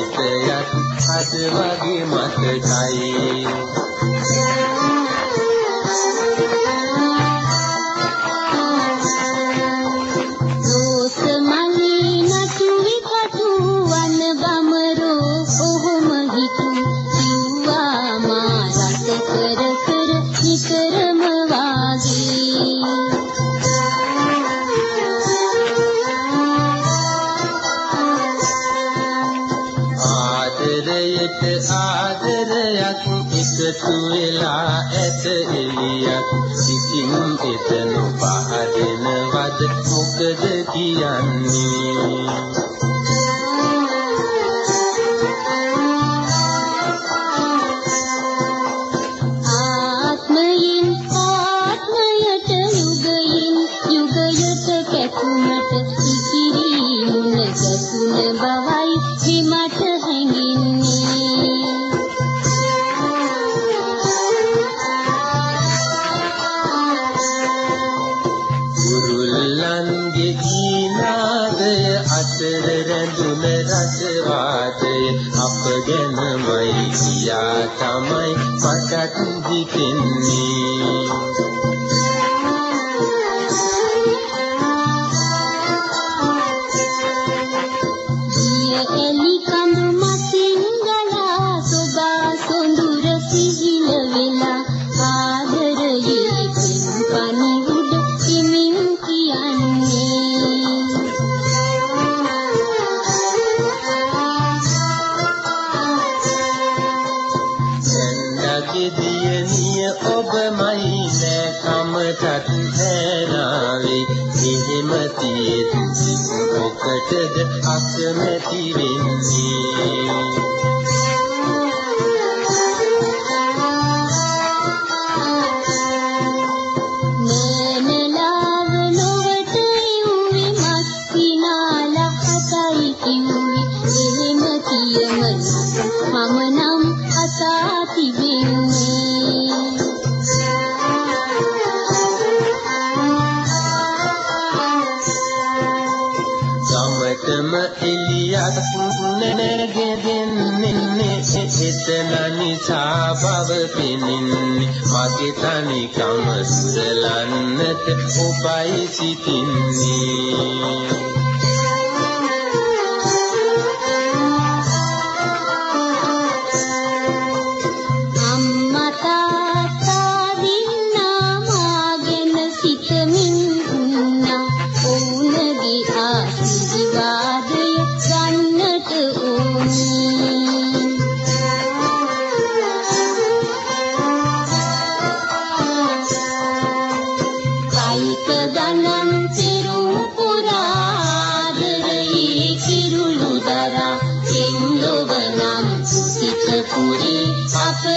සිතයත් අද වගේ මතකයි ආදරයක් එකතු වෙලා ඇත එළියක් සිතින් එතන පහදෙනවද මොකද කියන්නේ ආත්මයෙන් ආත්මයට යුගයෙන් යුගයට කැපුමට ඉතිරි මුණ ගැසුන බවයි හිමට හැඟින්නේ කුරුල්ලන්ගේ ගීනාදය අතර රැඳුන රසවාදය අප ගැනමයි කියා තමයි මටත් හිතෙන්නේ ඔබමයි නැකමටත් හැරාවේ එහෙම තියෙද්දි මොකටද අකමැති වෙන්නේ නෑනලාව නොවට යුවි මස්සිනාලා හතයි කිව්වි එහෙම කියමන මම නම් අසා තිබෙන්නේ ගමටම එළියක් නැගෙන්නේ එතන නිසා බව පෙනෙන්නේ මගේ තනිකම සුරලන්නට ඔබයි සිටින්නේ අප